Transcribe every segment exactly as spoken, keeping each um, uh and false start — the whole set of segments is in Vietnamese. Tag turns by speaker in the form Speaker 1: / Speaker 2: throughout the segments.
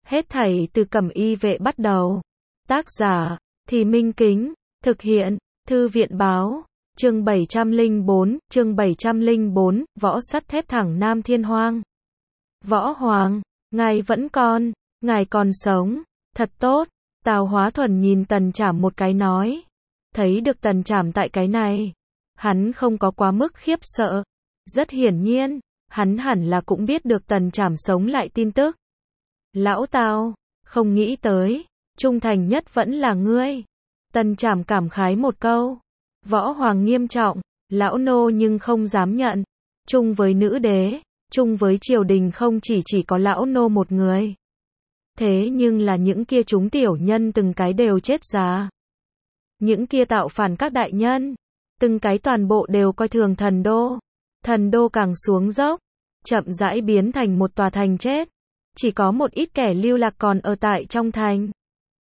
Speaker 1: Hết thảy từ Cẩm Y Vệ bắt đầu. Tác giả, Thì Minh Kính, thực hiện, Thư viện Báo, chương bảy trăm lẻ bốn, chương bảy trăm lẻ bốn, võ sắt thép thẳng Nam Thiên Hoang. Võ Hoàng, ngài vẫn còn, ngài còn sống, thật tốt. Tào Hóa Thuần nhìn Tần Trảm một cái nói. Thấy được Tần Trảm tại cái này, hắn không có quá mức khiếp sợ. Rất hiển nhiên, hắn hẳn là cũng biết được Tần Trảm sống lại tin tức. Lão Tào, không nghĩ tới, trung thành nhất vẫn là ngươi. Tần Trảm cảm khái một câu. Võ Hoàng nghiêm trọng, lão nô nhưng không dám nhận. Chung với nữ đế, chung với triều đình không chỉ chỉ có lão nô một người. Thế nhưng là những kia chúng tiểu nhân từng cái đều chết giá. Những kia tạo phản các đại nhân, từng cái toàn bộ đều coi thường thần đô. Thần đô càng xuống dốc, chậm rãi biến thành một tòa thành chết. Chỉ có một ít kẻ lưu lạc còn ở tại trong thành.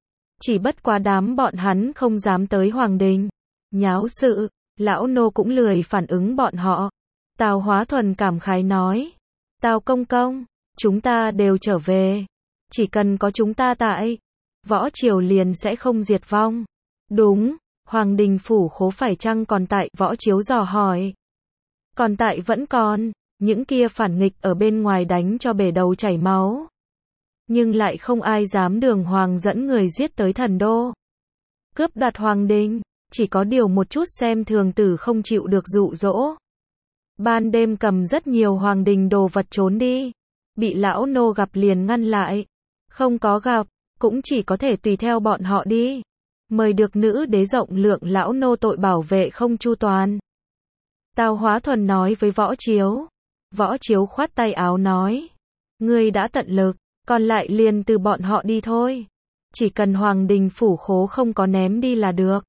Speaker 1: Chỉ bất quá đám bọn hắn không dám tới hoàng đình. Nháo sự, lão nô cũng lười phản ứng bọn họ. Tào Hóa Thuần cảm khái nói. Tào công công, chúng ta đều trở về. Chỉ cần có chúng ta tại, võ triều liền sẽ không diệt vong. Đúng, hoàng đình phủ khố phải chăng còn tại, Võ Chiếu dò hỏi. Còn tại vẫn còn, những kia phản nghịch ở bên ngoài đánh cho bể đầu chảy máu. Nhưng lại không ai dám đường hoàng dẫn người giết tới thần đô. Cướp đoạt hoàng đình, chỉ có điều một chút xem thường tử không chịu được dụ dỗ. Ban đêm cầm rất nhiều hoàng đình đồ vật trốn đi. Bị lão nô gặp liền ngăn lại. Không có gặp, cũng chỉ có thể tùy theo bọn họ đi. Mời được nữ đế rộng lượng lão nô tội bảo vệ không chu toàn. Tào Hóa Thuần nói với Võ Chiếu. Võ Chiếu khoát tay áo nói. Ngươi đã tận lực, còn lại liền từ bọn họ đi thôi. Chỉ cần hoàng đình phủ khố không có ném đi là được.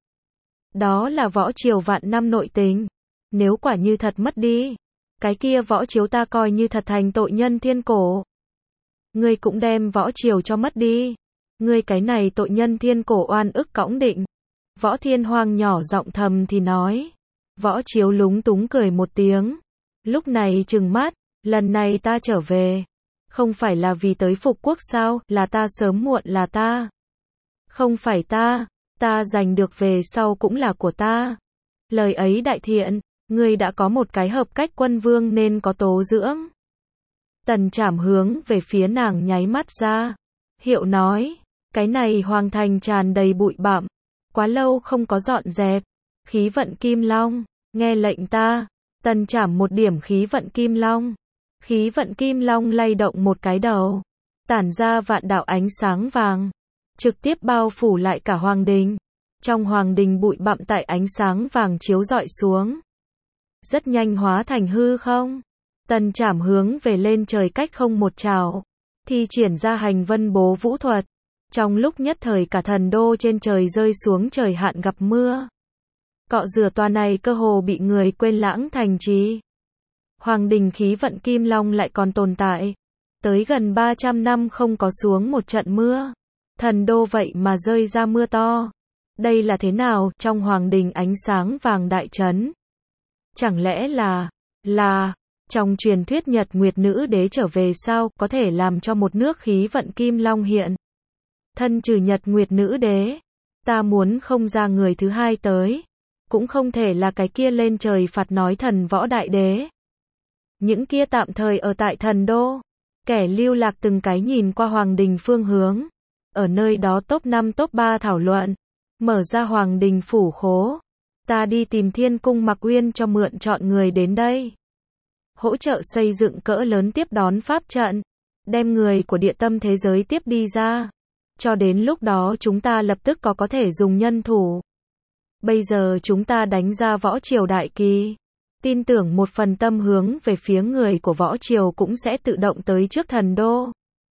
Speaker 1: Đó là võ triều vạn năm nội tình. Nếu quả như thật mất đi, cái kia Võ Chiếu ta coi như thật thành tội nhân thiên cổ. Ngươi cũng đem võ triều cho mất đi. Ngươi cái này tội nhân thiên cổ oan ức cõng định. Võ Thiên Hoang nhỏ giọng thầm thì nói. Võ Chiếu lúng túng cười một tiếng. Lúc này trừng mắt, lần này ta trở về. Không phải là vì tới phục quốc sao, là ta sớm muộn là ta. Không phải ta, ta giành được về sau cũng là của ta. Lời ấy đại thiện, ngươi đã có một cái hợp cách quân vương nên có tố dưỡng. Tần Trảm hướng về phía nàng nháy mắt ra. Hiệu nói, cái này hoàng thành tràn đầy bụi bặm. Quá lâu không có dọn dẹp. Khí vận kim long, nghe lệnh ta. Tần Trảm một điểm khí vận kim long. Khí vận kim long lay động một cái đầu. Tản ra vạn đạo ánh sáng vàng. Trực tiếp bao phủ lại cả hoàng đình. Trong hoàng đình bụi bặm tại ánh sáng vàng chiếu rọi xuống. Rất nhanh hóa thành hư không. Tần Trảm hướng về lên trời cách không một trào. Thi triển ra hành vân bố vũ thuật. Trong lúc nhất thời cả thần đô trên trời rơi xuống trời hạn gặp mưa. Cọ rửa tòa này cơ hồ bị người quên lãng thành trì. Hoàng đình khí vận kim long lại còn tồn tại. Tới gần ba trăm năm không có xuống một trận mưa. Thần đô vậy mà rơi ra mưa to. Đây là thế nào, trong hoàng đình ánh sáng vàng đại trấn. Chẳng lẽ là, là, trong truyền thuyết Nhật Nguyệt nữ đế trở về sao, có thể làm cho một nước khí vận kim long hiện. Thân trừ Nhật Nguyệt nữ đế, ta muốn không ra người thứ hai tới. Cũng không thể là cái kia lên trời phạt nói thần võ đại đế. Những kia tạm thời ở tại thần đô, kẻ lưu lạc từng cái nhìn qua hoàng đình phương hướng. Ở nơi đó top năm top ba thảo luận. Mở ra hoàng đình phủ khố. Ta đi tìm Thiên Cung Mặc Uyên cho mượn chọn người đến đây. Hỗ trợ xây dựng cỡ lớn tiếp đón pháp trận. Đem người của địa tâm thế giới tiếp đi ra. Cho đến lúc đó chúng ta lập tức có có thể dùng nhân thủ. Bây giờ chúng ta đánh ra võ triều đại kỳ. Tin tưởng một phần tâm hướng về phía người của võ triều cũng sẽ tự động tới trước thần đô.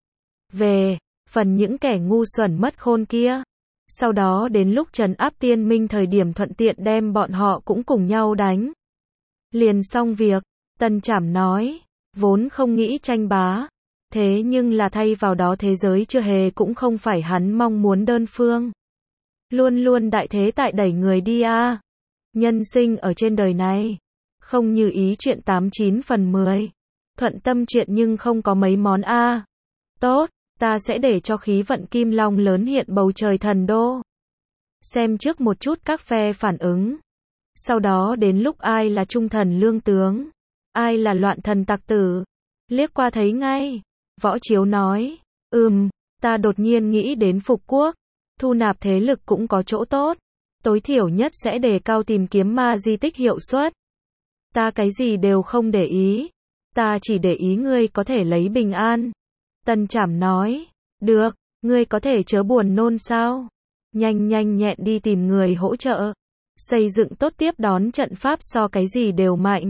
Speaker 1: Về, phần những kẻ ngu xuẩn mất khôn kia. Sau đó đến lúc trấn áp tiên minh thời điểm thuận tiện đem bọn họ cũng cùng nhau đánh. Liền xong việc, Tần Trảm nói, vốn không nghĩ tranh bá. Thế nhưng là thay vào đó thế giới chưa hề cũng không phải hắn mong muốn đơn phương. Luôn luôn đại thế tại đẩy người đi a. Nhân sinh ở trên đời này, không như ý chuyện tám chín phần mười. Thuận tâm chuyện nhưng không có mấy món a. Tốt, Ta sẽ để cho khí vận kim long lớn hiện bầu trời thần đô. Xem trước một chút các phe phản ứng. Sau đó đến lúc ai là trung thần lương tướng, ai là loạn thần tặc tử, liếc qua thấy ngay. Võ Chiếu nói, ừm, ta đột nhiên nghĩ đến phục quốc, thu nạp thế lực cũng có chỗ tốt, tối thiểu nhất sẽ đề cao tìm kiếm ma di tích hiệu suất. Ta cái gì đều không để ý, ta chỉ để ý ngươi có thể lấy bình an. Tần Trảm nói, được, ngươi có thể chớ buồn nôn sao? Nhanh nhanh nhẹn đi tìm người hỗ trợ, xây dựng tốt tiếp đón trận pháp so cái gì đều mạnh.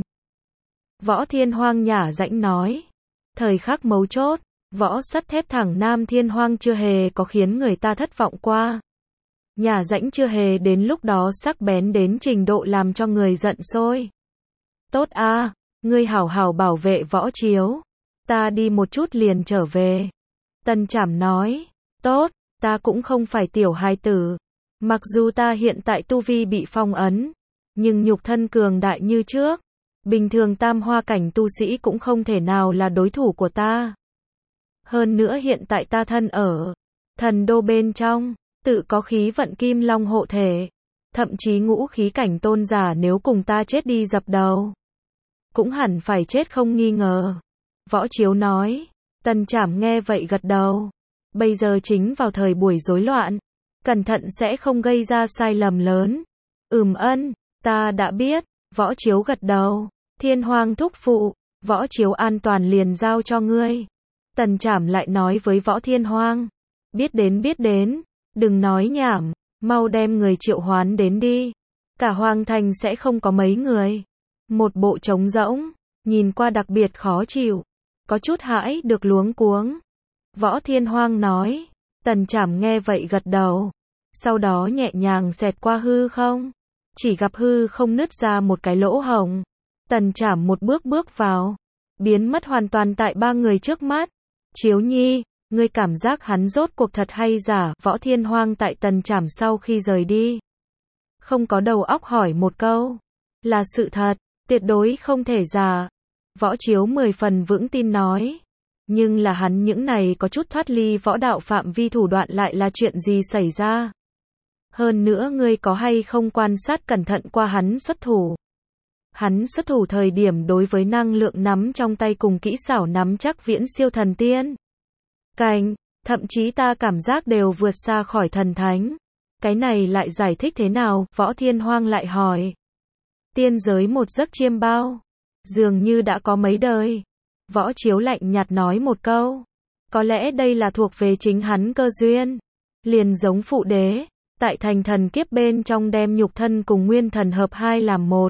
Speaker 1: Võ Thiên Hoang nhả rãnh nói, thời khắc mấu chốt, võ sắt thép thẳng Nam Thiên Hoang chưa hề có khiến người ta thất vọng qua. Nhả rãnh chưa hề đến lúc đó sắc bén đến trình độ làm cho người giận sôi. Tốt a, ngươi hảo hảo bảo vệ Võ Chiếu, ta đi một chút liền trở về. Tần Trảm nói, tốt, ta cũng không phải tiểu hài tử. Mặc dù ta hiện tại tu vi bị phong ấn, nhưng nhục thân cường đại như trước. Bình thường tam hoa cảnh tu sĩ cũng không thể nào là đối thủ của ta. Hơn nữa hiện tại ta thân ở thần đô bên trong, tự có khí vận kim long hộ thể. Thậm chí ngũ khí cảnh tôn giả nếu cùng ta chết đi dập đầu, cũng hẳn phải chết không nghi ngờ. Võ Chiếu nói, Tần Trảm nghe vậy gật đầu. Bây giờ chính vào thời buổi rối loạn, cẩn thận sẽ không gây ra sai lầm lớn. Ừm ân, ta đã biết. Võ Chiếu gật đầu. Thiên Hoang thúc phụ, Võ Chiếu an toàn liền giao cho ngươi. Tần Trảm lại nói với Võ Thiên Hoang, biết đến biết đến, đừng nói nhảm, mau đem người triệu hoán đến đi. Cả Hoàng Thành sẽ không có mấy người. Một bộ trống rỗng, nhìn qua đặc biệt khó chịu, có chút hãi được luống cuống. Võ Thiên Hoang nói, Tần Trảm nghe vậy gật đầu, sau đó nhẹ nhàng xẹt qua hư không, chỉ gặp hư không nứt ra một cái lỗ hổng. Tần Trảm một bước bước vào, biến mất hoàn toàn tại ba người trước mắt. Chiếu Nhi, ngươi cảm giác hắn rốt cuộc thật hay giả? Võ Thiên Hoang tại Tần Trảm sau khi rời đi, không có đầu óc hỏi một câu, là sự thật, tuyệt đối không thể giả. Võ Chiếu mười phần vững tin nói, nhưng là hắn những này có chút thoát ly võ đạo phạm vi thủ đoạn lại là chuyện gì xảy ra? Hơn nữa ngươi có hay không quan sát cẩn thận qua hắn xuất thủ? Hắn xuất thủ thời điểm đối với năng lượng nắm trong tay cùng kỹ xảo nắm chắc viễn siêu thần tiên cảnh, thậm chí ta cảm giác đều vượt xa khỏi thần thánh. Cái này lại giải thích thế nào? Võ Thiên Hoang lại hỏi. Tiên giới một giấc chiêm bao, dường như đã có mấy đời. Võ Chiếu lạnh nhạt nói một câu, có lẽ đây là thuộc về chính hắn cơ duyên. Liền giống phụ đế, tại thành thần kiếp bên trong đem nhục thân cùng nguyên thần hợp hai làm một.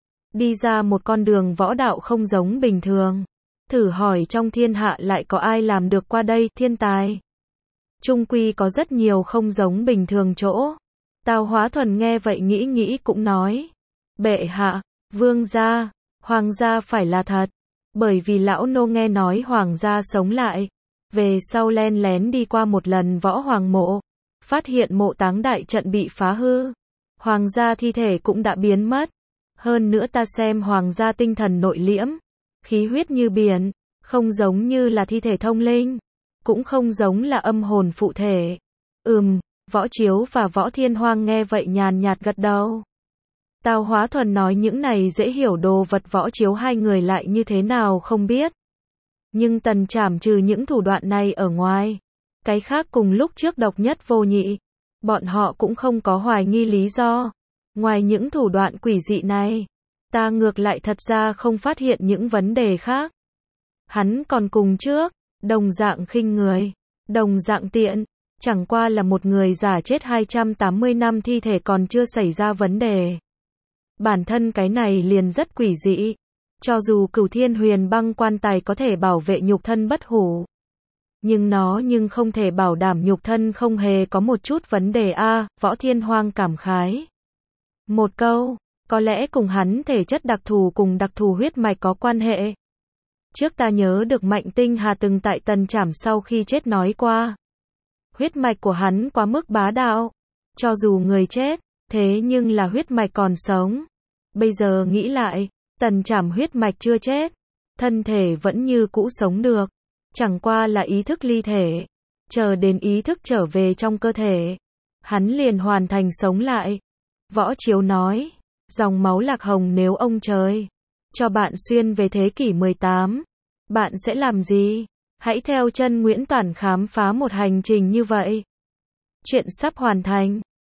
Speaker 1: Đi ra một con đường võ đạo không giống bình thường. Thử hỏi trong thiên hạ lại có ai làm được qua đây? Thiên tài chung quy có rất nhiều không giống bình thường chỗ. Tào Hóa Thuần nghe vậy nghĩ nghĩ cũng nói, bệ hạ, vương gia, hoàng gia phải là thật. Bởi vì lão nô nghe nói hoàng gia sống lại, về sau len lén đi qua một lần võ hoàng mộ, phát hiện mộ táng đại trận bị phá hư, hoàng gia thi thể cũng đã biến mất. Hơn nữa ta xem hoàng gia tinh thần nội liễm, khí huyết như biển, không giống như là thi thể thông linh, cũng không giống là âm hồn phụ thể. Ừm, Võ Chiếu và Võ Thiên Hoang nghe vậy nhàn nhạt gật đầu. Tào Hóa Thuần nói những này dễ hiểu đồ vật Võ Chiếu hai người lại như thế nào không biết. Nhưng Tần Trảm trừ những thủ đoạn này ở ngoài, cái khác cùng lúc trước độc nhất vô nhị, bọn họ cũng không có hoài nghi lý do. Ngoài những thủ đoạn quỷ dị này, ta ngược lại thật ra không phát hiện những vấn đề khác. Hắn còn cùng trước, đồng dạng khinh người, đồng dạng tiện, chẳng qua là một người giả chết hai trăm tám mươi năm thi thể còn chưa xảy ra vấn đề. Bản thân cái này liền rất quỷ dị. Cho dù Cửu Thiên Huyền Băng quan tài có thể bảo vệ nhục thân bất hủ, nhưng nó nhưng không thể bảo đảm nhục thân không hề có một chút vấn đề a. Võ Thiên Hoang cảm khái một câu, có lẽ cùng hắn thể chất đặc thù cùng đặc thù huyết mạch có quan hệ. Trước ta nhớ được Mạnh Tinh Hà từng tại Tần Trảm sau khi chết nói qua, huyết mạch của hắn quá mức bá đạo, cho dù người chết, thế nhưng là huyết mạch còn sống. Bây giờ nghĩ lại, Tần Trảm huyết mạch chưa chết, thân thể vẫn như cũ sống được, chẳng qua là ý thức ly thể. chờ đến ý thức trở về trong cơ thể, hắn liền hoàn thành sống lại. Võ Chiếu nói, dòng máu Lạc Hồng nếu ông trời cho bạn xuyên về thế kỷ mười tám, bạn sẽ làm gì? Hãy theo chân Nguyễn Toản khám phá một hành trình như vậy. Chuyện sắp hoàn thành.